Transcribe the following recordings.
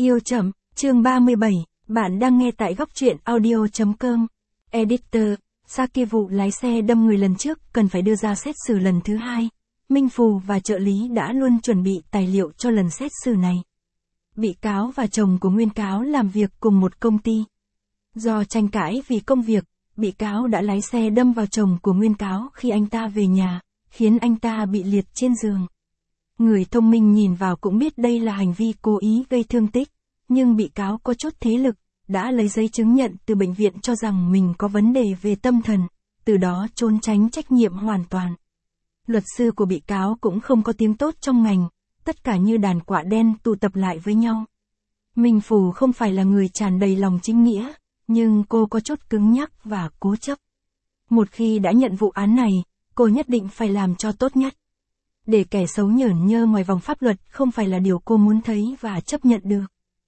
Yêu chậm, chương 37, bạn đang nghe tại góc truyện audio.com. Editor, Saki vụ lái xe đâm người lần trước cần phải đưa ra xét xử lần thứ hai. Minh Phù và trợ lý đã luôn chuẩn bị tài liệu cho lần xét xử này. Bị cáo và chồng của nguyên cáo làm việc cùng một công ty. Do tranh cãi vì công việc, bị cáo đã lái xe đâm vào chồng của nguyên cáo khi anh ta về nhà, khiến anh ta bị liệt trên giường. Người thông minh nhìn vào cũng biết đây là hành vi cố ý gây thương tích, nhưng bị cáo có chút thế lực, đã lấy giấy chứng nhận từ bệnh viện cho rằng mình có vấn đề về tâm thần, từ đó trốn tránh trách nhiệm hoàn toàn. Luật sư của bị cáo cũng không có tiếng tốt trong ngành, tất cả như đàn quạ đen tụ tập lại với nhau. Minh Phù không phải là người tràn đầy lòng chính nghĩa, nhưng cô có chút cứng nhắc và cố chấp. Một khi đã nhận vụ án này, cô nhất định phải làm cho tốt nhất. Để kẻ xấu nhởn nhơ ngoài vòng pháp luật không phải là điều cô muốn thấy và chấp nhận được.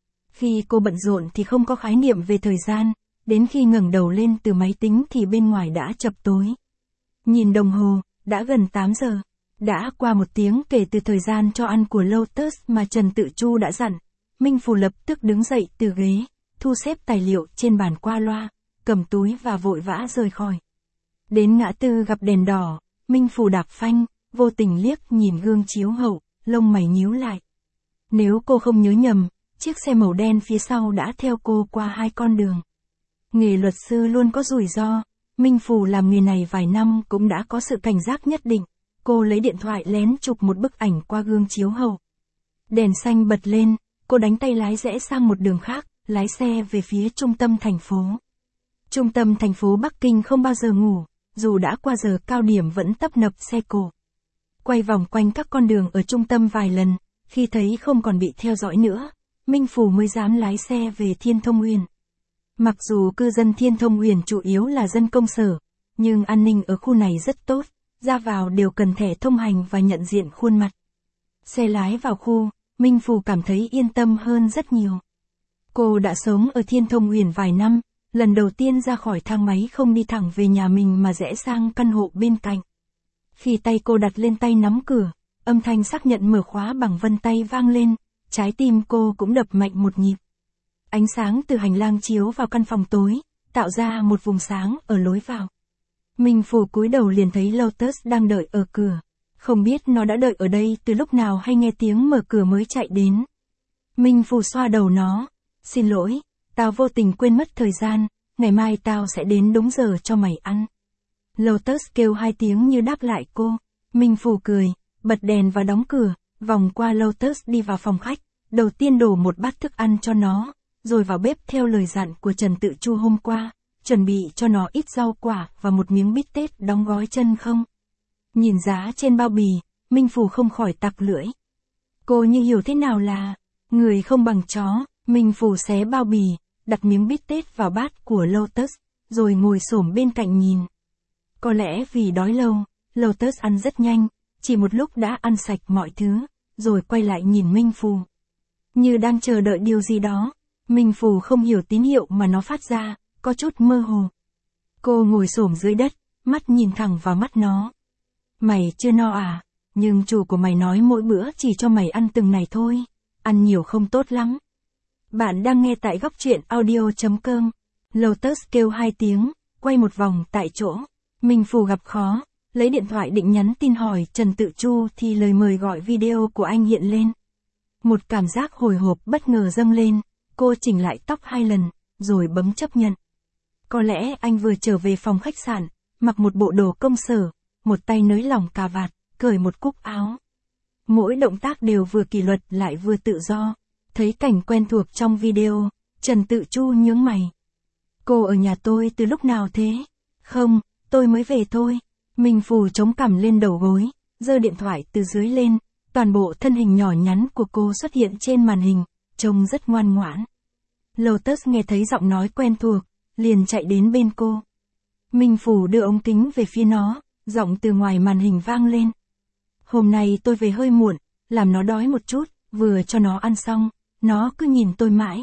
Khi cô bận rộn thì không có khái niệm về thời gian, đến khi ngẩng đầu lên từ máy tính thì bên ngoài đã chập tối. Nhìn đồng hồ, đã gần 8 giờ. Đã qua 1 tiếng kể từ thời gian cho ăn của Lotus mà Trần Tự Chu đã dặn. Minh Phù lập tức đứng dậy từ ghế, thu xếp tài liệu trên bàn qua loa, cầm túi và vội vã rời khỏi. Đến ngã tư gặp đèn đỏ, Minh Phù đạp phanh, vô tình liếc nhìn gương chiếu hậu, lông mày nhíu lại. Nếu cô không nhớ nhầm, chiếc xe màu đen phía sau đã theo cô qua 2 con đường. Nghề luật sư luôn có rủi ro, Minh Phù làm nghề này vài năm cũng đã có sự cảnh giác nhất định. Cô lấy điện thoại lén chụp một bức ảnh qua gương chiếu hậu. Đèn xanh bật lên, cô đánh tay lái rẽ sang một đường khác, lái xe về phía trung tâm thành phố. Trung tâm thành phố Bắc Kinh không bao giờ ngủ, dù đã qua giờ cao điểm vẫn tấp nập xe cộ. Quay vòng quanh các con đường ở trung tâm vài lần, khi thấy không còn bị theo dõi nữa, Minh Phù mới dám lái xe về Thiên Thông Uyển. Mặc dù cư dân Thiên Thông Uyển chủ yếu là dân công sở, nhưng an ninh ở khu này rất tốt, ra vào đều cần thẻ thông hành và nhận diện khuôn mặt. Xe lái vào khu, Minh Phù cảm thấy yên tâm hơn rất nhiều. Cô đã sống ở Thiên Thông Uyển vài năm, lần đầu tiên ra khỏi thang máy không đi thẳng về nhà mình mà rẽ sang căn hộ bên cạnh. Khi tay cô đặt lên tay nắm cửa, âm thanh xác nhận mở khóa bằng vân tay vang lên, trái tim cô cũng đập mạnh một nhịp. Ánh sáng từ hành lang chiếu vào căn phòng tối, tạo ra một vùng sáng ở lối vào. Minh Phù cúi đầu liền thấy Lotus đang đợi ở cửa. Không biết nó đã đợi ở đây từ lúc nào hay nghe tiếng mở cửa mới chạy đến. Minh Phù xoa đầu nó. Xin lỗi, tao vô tình quên mất thời gian, ngày mai tao sẽ đến đúng giờ cho mày ăn. Lotus kêu 2 tiếng như đáp lại cô. Minh Phù cười, bật đèn và đóng cửa, vòng qua Lotus đi vào phòng khách, đầu tiên đổ một bát thức ăn cho nó, rồi vào bếp theo lời dặn của Trần Tự Chu hôm qua, chuẩn bị cho nó ít rau quả và một miếng bít tết đóng gói chân không. Nhìn giá trên bao bì, Minh Phù không khỏi tặc lưỡi. Cô như hiểu thế nào là người không bằng chó. Minh Phù xé bao bì, đặt miếng bít tết vào bát của Lotus, rồi ngồi xổm bên cạnh nhìn. Có lẽ vì đói lâu, Lotus ăn rất nhanh, chỉ một lúc đã ăn sạch mọi thứ, rồi quay lại nhìn Minh Phù. Như đang chờ đợi điều gì đó, Minh Phù không hiểu tín hiệu mà nó phát ra, có chút mơ hồ. Cô ngồi xổm dưới đất, mắt nhìn thẳng vào mắt nó. Mày chưa no à? Nhưng chủ của mày nói mỗi bữa chỉ cho mày ăn từng này thôi, ăn nhiều không tốt lắm. Bạn đang nghe tại góc truyện audio.com. Lotus kêu 2 tiếng, quay một vòng tại chỗ. Minh Phù gặp khó, lấy điện thoại định nhắn tin hỏi Trần Tự Chu thì lời mời gọi video của anh hiện lên. Một cảm giác hồi hộp bất ngờ dâng lên, cô chỉnh lại tóc 2 lần, rồi bấm chấp nhận. Có lẽ anh vừa trở về phòng khách sạn, mặc một bộ đồ công sở, một tay nới lỏng cà vạt, cởi một cúc áo. Mỗi động tác đều vừa kỷ luật lại vừa tự do. Thấy cảnh quen thuộc trong video, Trần Tự Chu nhướng mày. Cô ở nhà tôi từ lúc nào thế? Không, tôi mới về thôi. Minh Phù chống cằm lên đầu gối, giơ điện thoại từ dưới lên, toàn bộ thân hình nhỏ nhắn của cô xuất hiện trên màn hình, trông rất ngoan ngoãn. Lotus nghe thấy giọng nói quen thuộc, liền chạy đến bên cô. Minh Phù đưa ống kính về phía nó, giọng từ ngoài màn hình vang lên. Hôm nay tôi về hơi muộn, làm nó đói một chút, vừa cho nó ăn xong, nó cứ nhìn tôi mãi.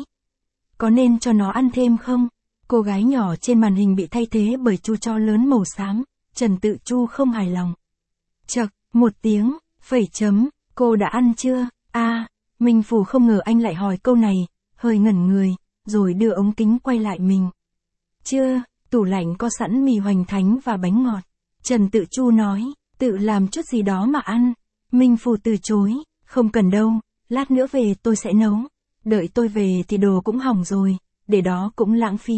Có nên cho nó ăn thêm không? Cô gái nhỏ trên màn hình bị thay thế bởi chú chó lớn màu xám, Trần Tự Chu không hài lòng. Chậc, 1 tiếng, phẩy chấm, cô đã ăn chưa? Minh Phù không ngờ anh lại hỏi câu này, hơi ngẩn người, rồi đưa ống kính quay lại mình. Chưa, tủ lạnh có sẵn mì hoành thánh và bánh ngọt. Trần Tự Chu nói, tự làm chút gì đó mà ăn. Minh Phù từ chối, không cần đâu, lát nữa về tôi sẽ nấu. Đợi tôi về thì đồ cũng hỏng rồi, để đó cũng lãng phí.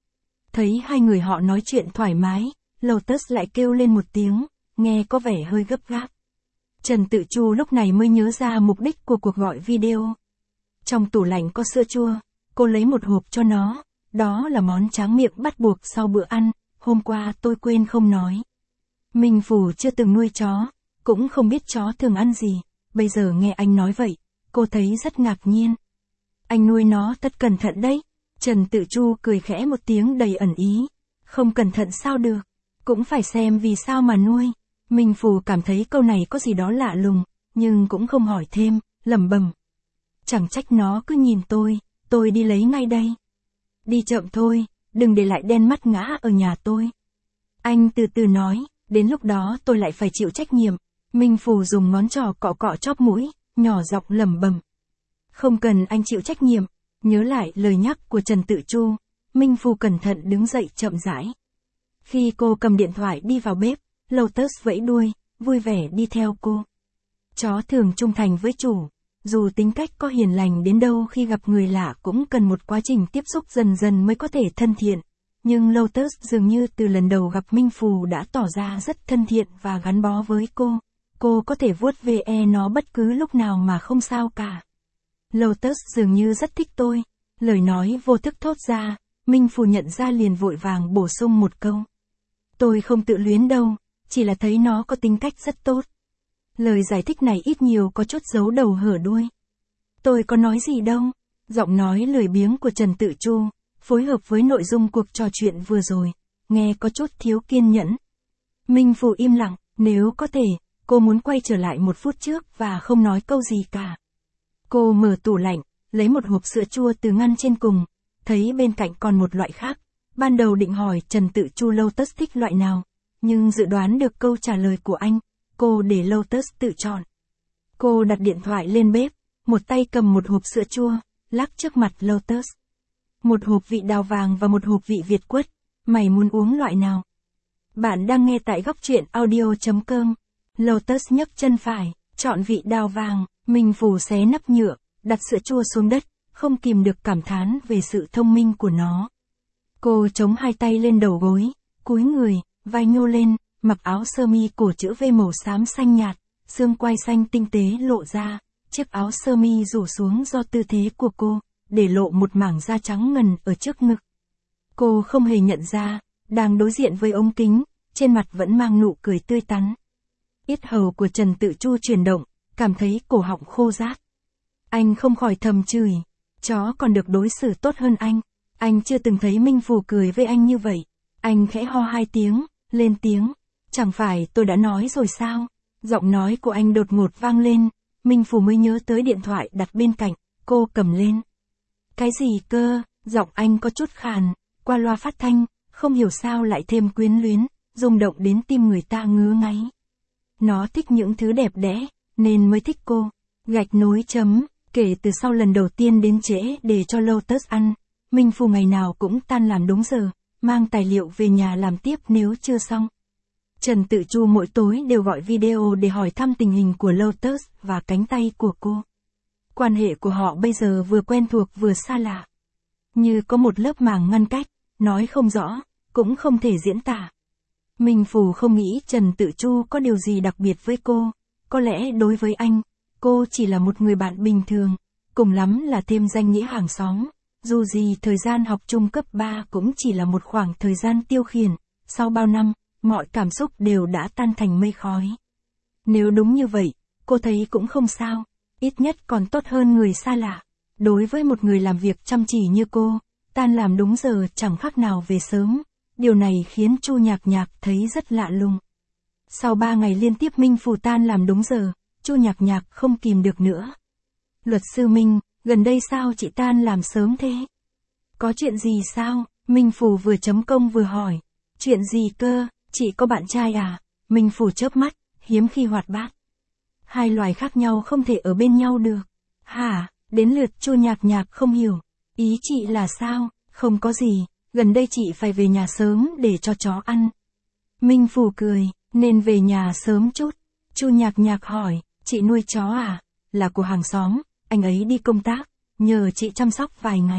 Thấy hai người họ nói chuyện thoải mái, Lotus lại kêu lên một tiếng, nghe có vẻ hơi gấp gáp. Trần Tự Chu lúc này mới nhớ ra mục đích của cuộc gọi video. Trong tủ lạnh có sữa chua, cô lấy một hộp cho nó, đó là món tráng miệng bắt buộc sau bữa ăn, hôm qua tôi quên không nói. Minh Phù chưa từng nuôi chó, cũng không biết chó thường ăn gì, bây giờ nghe anh nói vậy, cô thấy rất ngạc nhiên. Anh nuôi nó thật cẩn thận đấy. Trần Tự Chu cười khẽ một tiếng đầy ẩn ý. Không cẩn thận sao được, cũng phải xem vì sao mà nuôi. Minh Phù cảm thấy câu này có gì đó lạ lùng, nhưng cũng không hỏi thêm, lẩm bẩm. Chẳng trách nó cứ nhìn tôi đi lấy ngay đây. Đi chậm thôi, đừng để lại đen mắt ngã ở nhà tôi. Anh từ từ nói, đến lúc đó tôi lại phải chịu trách nhiệm. Minh Phù dùng ngón trỏ cọ cọ chóp mũi, nhỏ giọng lẩm bẩm. Không cần anh chịu trách nhiệm. Nhớ lại lời nhắc của Trần Tự Chu, Minh Phù cẩn thận đứng dậy chậm rãi. Khi cô cầm điện thoại đi vào bếp, Lotus vẫy đuôi, vui vẻ đi theo cô. Chó thường trung thành với chủ, dù tính cách có hiền lành đến đâu khi gặp người lạ cũng cần một quá trình tiếp xúc dần dần mới có thể thân thiện. Nhưng Lotus dường như từ lần đầu gặp Minh Phù đã tỏ ra rất thân thiện và gắn bó với cô. Cô có thể vuốt ve nó bất cứ lúc nào mà không sao cả. Lotus dường như rất thích tôi. Lời nói vô thức thốt ra, Minh Phù nhận ra liền vội vàng bổ sung một câu. Tôi không tự luyến đâu, chỉ là thấy nó có tính cách rất tốt. Lời giải thích này ít nhiều có chút giấu đầu hở đuôi. Tôi có nói gì đâu. Giọng nói lười biếng của Trần Tự Chu, phối hợp với nội dung cuộc trò chuyện vừa rồi, nghe có chút thiếu kiên nhẫn. Minh Phù im lặng, nếu có thể, cô muốn quay trở lại một phút trước và không nói câu gì cả. Cô mở tủ lạnh, lấy một hộp sữa chua từ ngăn trên cùng, thấy bên cạnh còn một loại khác. Ban đầu định hỏi Trần Tự Chu Lotus thích loại nào, nhưng dự đoán được câu trả lời của anh, cô để Lotus tự chọn. Cô đặt điện thoại lên bếp, một tay cầm một hộp sữa chua, lắc trước mặt Lotus. Một hộp vị đào vàng và một hộp vị Việt quất, mày muốn uống loại nào? Bạn đang nghe tại góc truyện audio.com. Lotus nhấc chân phải, chọn vị đào vàng. Minh Phù xé nắp nhựa, đặt sữa chua xuống đất, không kìm được cảm thán về sự thông minh của nó. Cô chống hai tay lên đầu gối, cúi người, vai nhô lên, mặc áo sơ mi cổ chữ V màu xám xanh nhạt, xương quai xanh tinh tế lộ ra, chiếc áo sơ mi rủ xuống do tư thế của cô, để lộ một mảng da trắng ngần ở trước ngực. Cô không hề nhận ra, đang đối diện với ống kính, trên mặt vẫn mang nụ cười tươi tắn. Yết hầu của Trần Tự Chu chuyển động, cảm thấy cổ họng khô rát. Anh không khỏi thầm chửi, chó còn được đối xử tốt hơn anh. Anh chưa từng thấy Minh Phù cười với anh như vậy. Anh khẽ ho hai tiếng, lên tiếng, chẳng phải tôi đã nói rồi sao? Giọng nói của anh đột ngột vang lên, Minh Phù mới nhớ tới điện thoại đặt bên cạnh, cô cầm lên. Cái gì cơ? Giọng anh có chút khàn, qua loa phát thanh, không hiểu sao lại thêm quyến luyến, rung động đến tim người ta ngứa ngáy. Nó thích những thứ đẹp đẽ, nên mới thích cô. Gạch nối chấm, kể từ sau lần đầu tiên đến trễ để cho Lotus ăn, Minh Phù ngày nào cũng tan làm đúng giờ, mang tài liệu về nhà làm tiếp nếu chưa xong. Trần Tự Chu mỗi tối đều gọi video để hỏi thăm tình hình của Lotus và cánh tay của cô. Quan hệ của họ bây giờ vừa quen thuộc vừa xa lạ. Như có một lớp màng ngăn cách, nói không rõ, cũng không thể diễn tả. Minh Phù không nghĩ Trần Tự Chu có điều gì đặc biệt với cô, có lẽ đối với anh, cô chỉ là một người bạn bình thường, cùng lắm là thêm danh nghĩa hàng xóm. Dù gì thời gian học trung cấp 3 cũng chỉ là một khoảng thời gian tiêu khiển, sau bao năm, mọi cảm xúc đều đã tan thành mây khói. Nếu đúng như vậy, cô thấy cũng không sao, ít nhất còn tốt hơn người xa lạ. Đối với một người làm việc chăm chỉ như cô, tan làm đúng giờ chẳng khác nào về sớm, điều này khiến Chu Nhạc Nhạc thấy rất lạ lùng. Sau 3 ngày liên tiếp Minh Phù tan làm đúng giờ, Chu Nhạc Nhạc không kìm được nữa. Luật sư Minh, gần đây sao chị tan làm sớm thế? Có chuyện gì sao? Minh Phù vừa chấm công vừa hỏi. Chuyện gì cơ, chị có bạn trai à? Minh Phù chớp mắt, hiếm khi hoạt bát. Hai loài khác nhau không thể ở bên nhau được. Hả? Đến lượt Chu Nhạc Nhạc không hiểu. Ý chị là sao? Không có gì, gần đây chị phải về nhà sớm để cho chó ăn. Minh Phù cười, nên về nhà sớm chút. Chu Nhạc Nhạc hỏi, chị nuôi chó à? Là của hàng xóm, anh ấy đi công tác, nhờ chị chăm sóc vài ngày.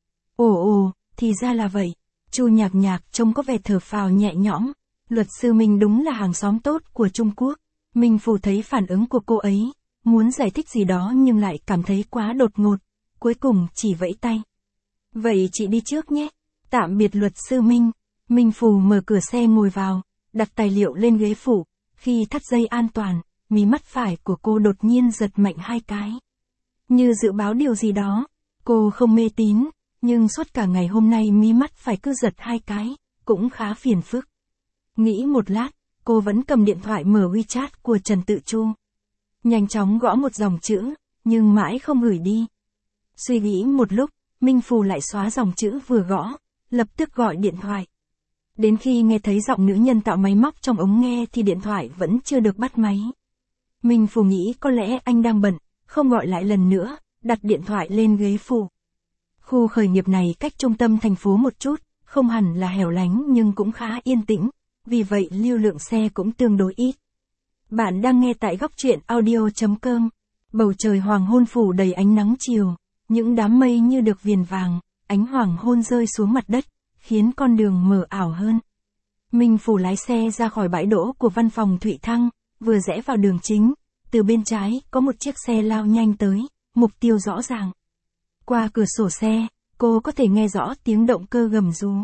Ồ, thì ra là vậy. Chu Nhạc Nhạc trông có vẻ thở phào nhẹ nhõm. Luật sư Minh đúng là hàng xóm tốt của Trung Quốc. Minh Phù thấy phản ứng của cô ấy, muốn giải thích gì đó nhưng lại cảm thấy quá đột ngột. Cuối cùng chỉ vẫy tay. Vậy chị đi trước nhé. Tạm biệt luật sư Minh. Minh Phù mở cửa xe ngồi vào, đặt tài liệu lên ghế phụ. Khi thắt dây an toàn, mí mắt phải của cô đột nhiên giật mạnh 2 cái. Như dự báo điều gì đó, cô không mê tín, nhưng suốt cả ngày hôm nay mí mắt phải cứ giật 2 cái, cũng khá phiền phức. Nghĩ một lát, cô vẫn cầm điện thoại mở WeChat của Trần Tự Chu. Nhanh chóng gõ một dòng chữ, nhưng mãi không gửi đi. Suy nghĩ một lúc, Minh Phù lại xóa dòng chữ vừa gõ, lập tức gọi điện thoại. Đến khi nghe thấy giọng nữ nhân tạo máy móc trong ống nghe thì điện thoại vẫn chưa được bắt máy. Minh Phù nghĩ có lẽ anh đang bận, không gọi lại lần nữa, đặt điện thoại lên ghế phụ. Khu khởi nghiệp này cách trung tâm thành phố một chút, không hẳn là hẻo lánh nhưng cũng khá yên tĩnh, vì vậy lưu lượng xe cũng tương đối ít. Bạn đang nghe tại góc truyện audio.com. Bầu trời hoàng hôn phủ đầy ánh nắng chiều, những đám mây như được viền vàng, ánh hoàng hôn rơi xuống mặt đất, khiến con đường mờ ảo hơn. Minh Phù lái xe ra khỏi bãi đỗ của văn phòng Thụy Thăng, vừa rẽ vào đường chính, từ bên trái có một chiếc xe lao nhanh tới, mục tiêu rõ ràng. Qua cửa sổ xe, cô có thể nghe rõ tiếng động cơ gầm rú.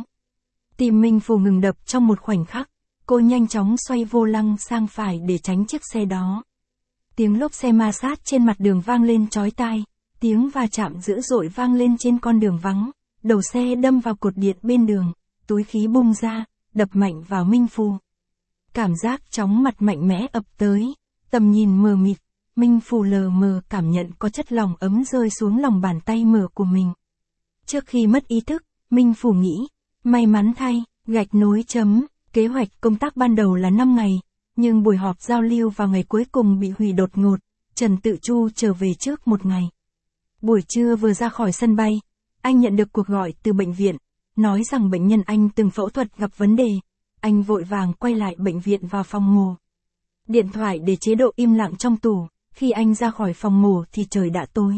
Tim Minh Phù ngừng đập trong một khoảnh khắc, cô nhanh chóng xoay vô lăng sang phải để tránh chiếc xe đó. Tiếng lốp xe ma sát trên mặt đường vang lên chói tai, tiếng va chạm dữ dội vang lên trên con đường vắng, đầu xe đâm vào cột điện bên đường, túi khí bung ra, đập mạnh vào Minh Phù. Cảm giác chóng mặt mạnh mẽ ập tới, tầm nhìn mờ mịt, Minh Phù lờ mờ cảm nhận có chất lỏng ấm rơi xuống lòng bàn tay mở của mình. Trước khi mất ý thức, Minh Phù nghĩ, may mắn thay, gạch nối chấm, kế hoạch công tác ban đầu là 5 ngày, nhưng buổi họp giao lưu vào ngày cuối cùng bị hủy đột ngột, Trần Tự Chu trở về trước 1 ngày. Buổi trưa vừa ra khỏi sân bay, anh nhận được cuộc gọi từ bệnh viện, nói rằng bệnh nhân anh từng phẫu thuật gặp vấn đề. Anh vội vàng quay lại bệnh viện vào phòng mổ. Điện thoại để chế độ im lặng trong tủ, khi anh ra khỏi phòng mổ thì trời đã tối.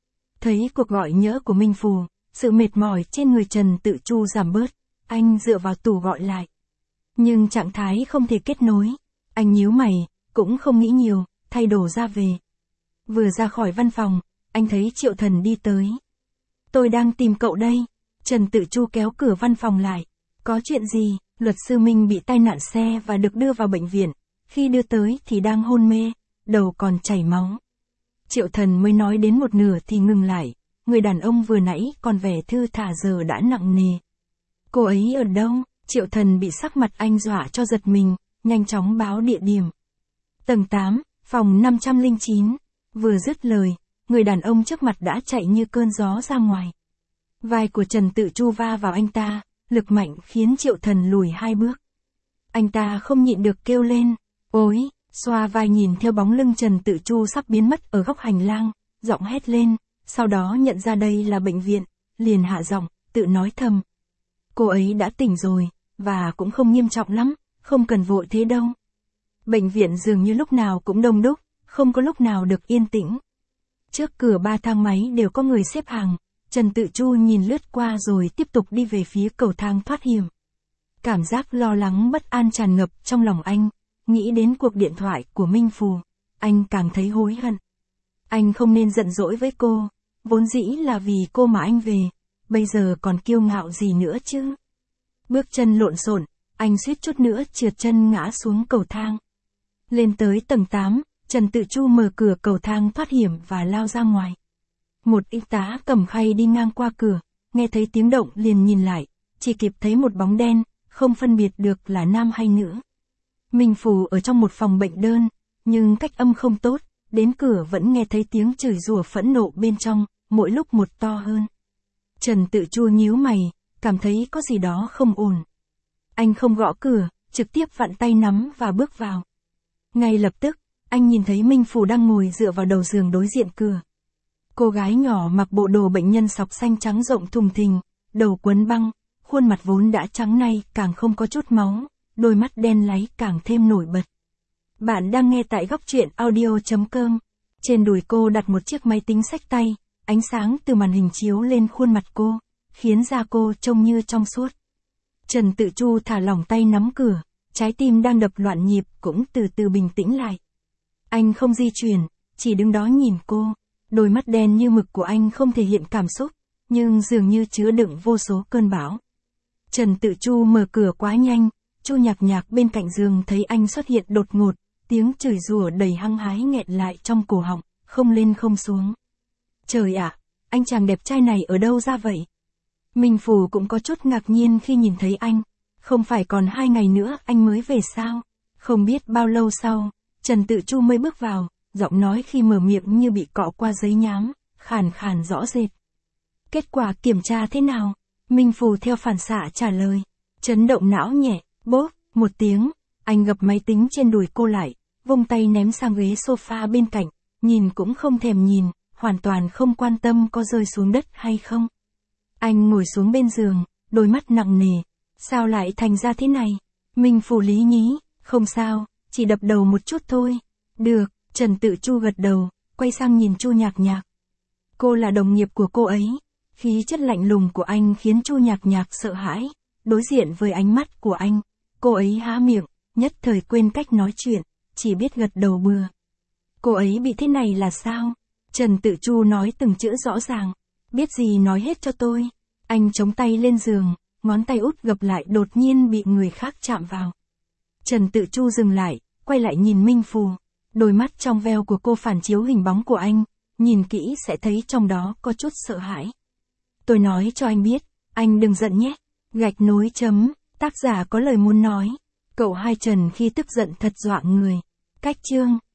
Thấy cuộc gọi nhỡ của Minh Phù, sự mệt mỏi trên người Trần Tự Chu giảm bớt, anh dựa vào tủ gọi lại. Nhưng trạng thái không thể kết nối, anh nhíu mày, cũng không nghĩ nhiều, thay đồ ra về. Vừa ra khỏi văn phòng, anh thấy Triệu Thần đi tới. Tôi đang tìm cậu đây. Trần Tự Chu kéo cửa văn phòng lại. Có chuyện gì? Luật sư Minh bị tai nạn xe và được đưa vào bệnh viện. Khi đưa tới thì đang hôn mê, đầu còn chảy máu. Triệu Thần mới nói đến một nửa thì ngừng lại. Người đàn ông vừa nãy còn vẻ thư thả giờ đã nặng nề. Cô ấy ở đâu? Triệu Thần bị sắc mặt anh dọa cho giật mình, nhanh chóng báo địa điểm. Tầng 8, phòng 509. Vừa dứt lời, người đàn ông trước mặt đã chạy như cơn gió ra ngoài. Vai của Trần Tự Chu va vào anh ta, lực mạnh khiến Triệu Thần lùi 2 bước. Anh ta không nhịn được kêu lên, ôi, xoa vai nhìn theo bóng lưng Trần Tự Chu sắp biến mất ở góc hành lang, giọng hét lên, sau đó nhận ra đây là bệnh viện, liền hạ giọng, tự nói thầm. Cô ấy đã tỉnh rồi, và cũng không nghiêm trọng lắm, không cần vội thế đâu. Bệnh viện dường như lúc nào cũng đông đúc, không có lúc nào được yên tĩnh. Trước cửa 3 thang máy đều có người xếp hàng, Trần Tự Chu nhìn lướt qua rồi tiếp tục đi về phía cầu thang thoát hiểm. Cảm giác lo lắng bất an tràn ngập trong lòng anh, nghĩ đến cuộc điện thoại của Minh Phù, anh càng thấy hối hận. Anh không nên giận dỗi với cô, vốn dĩ là vì cô mà anh về, bây giờ còn kiêu ngạo gì nữa chứ. Bước chân lộn xộn, anh suýt chút nữa trượt chân ngã xuống cầu thang. Lên tới tầng 8, Trần Tự Chu mở cửa cầu thang thoát hiểm và lao ra ngoài. Một y tá cầm khay đi ngang qua cửa, nghe thấy tiếng động liền nhìn lại, chỉ kịp thấy một bóng đen, không phân biệt được là nam hay nữ. Minh Phù ở trong một phòng bệnh đơn, nhưng cách âm không tốt, đến cửa vẫn nghe thấy tiếng chửi rủa phẫn nộ bên trong, mỗi lúc một to hơn. Trần Tự Chu nhíu mày, cảm thấy có gì đó không ổn. Anh không gõ cửa, trực tiếp vặn tay nắm và bước vào. Ngay lập tức, anh nhìn thấy Minh Phù đang ngồi dựa vào đầu giường đối diện cửa. Cô gái nhỏ mặc bộ đồ bệnh nhân sọc xanh trắng rộng thùng thình, đầu quấn băng, khuôn mặt vốn đã trắng nay càng không có chút máu, đôi mắt đen láy càng thêm nổi bật. Bạn đang nghe tại góc truyện audio.com. Trên đùi cô đặt một chiếc máy tính xách tay, ánh sáng từ màn hình chiếu lên khuôn mặt cô, khiến da cô trông như trong suốt. Trần Tự Chu thả lỏng tay nắm cửa, trái tim đang đập loạn nhịp cũng từ từ bình tĩnh lại. Anh không di chuyển, chỉ đứng đó nhìn cô, đôi mắt đen như mực của anh không thể hiện cảm xúc, nhưng dường như chứa đựng vô số cơn bão. Trần Tự Chu mở cửa quá nhanh, Chu Nhạc Nhạc bên cạnh giường thấy anh xuất hiện đột ngột, tiếng chửi rủa đầy hăng hái nghẹn lại trong cổ họng, không lên không xuống. Trời ạ, anh chàng đẹp trai này ở đâu ra vậy? Minh Phù cũng có chút ngạc nhiên khi nhìn thấy anh, không phải còn 2 ngày nữa anh mới về sao? Không biết bao lâu sau, Trần Tự Chu mới bước vào, giọng nói khi mở miệng như bị cọ qua giấy nhám, khàn khàn rõ rệt. Kết quả kiểm tra thế nào? Minh Phù theo phản xạ trả lời. Chấn động não nhẹ, bốp, một tiếng, anh gập máy tính trên đùi cô lại, vung tay ném sang ghế sofa bên cạnh, nhìn cũng không thèm nhìn, hoàn toàn không quan tâm có rơi xuống đất hay không. Anh ngồi xuống bên giường, đôi mắt nặng nề. Sao lại thành ra thế này? Minh Phù lý nhí, không sao, chỉ đập đầu một chút thôi. Được, Trần Tự Chu gật đầu, quay sang nhìn Chu Nhạc Nhạc. Cô là đồng nghiệp của cô ấy. Khí chất lạnh lùng của anh khiến Chu Nhạc Nhạc sợ hãi, đối diện với ánh mắt của anh, cô ấy há miệng, nhất thời quên cách nói chuyện, chỉ biết gật đầu bừa. Cô ấy bị thế này là sao? Trần Tự Chu nói từng chữ rõ ràng, biết gì nói hết cho tôi. Anh chống tay lên giường, ngón tay út gập lại đột nhiên bị người khác chạm vào. Trần Tự Chu dừng lại, quay lại nhìn Minh Phù, đôi mắt trong veo của cô phản chiếu hình bóng của anh, nhìn kỹ sẽ thấy trong đó có chút sợ hãi. Tôi nói cho anh biết, anh đừng giận nhé. Gạch nối chấm, tác giả có lời muốn nói. Cậu Hai Trần khi tức giận thật dọa người. Cách chương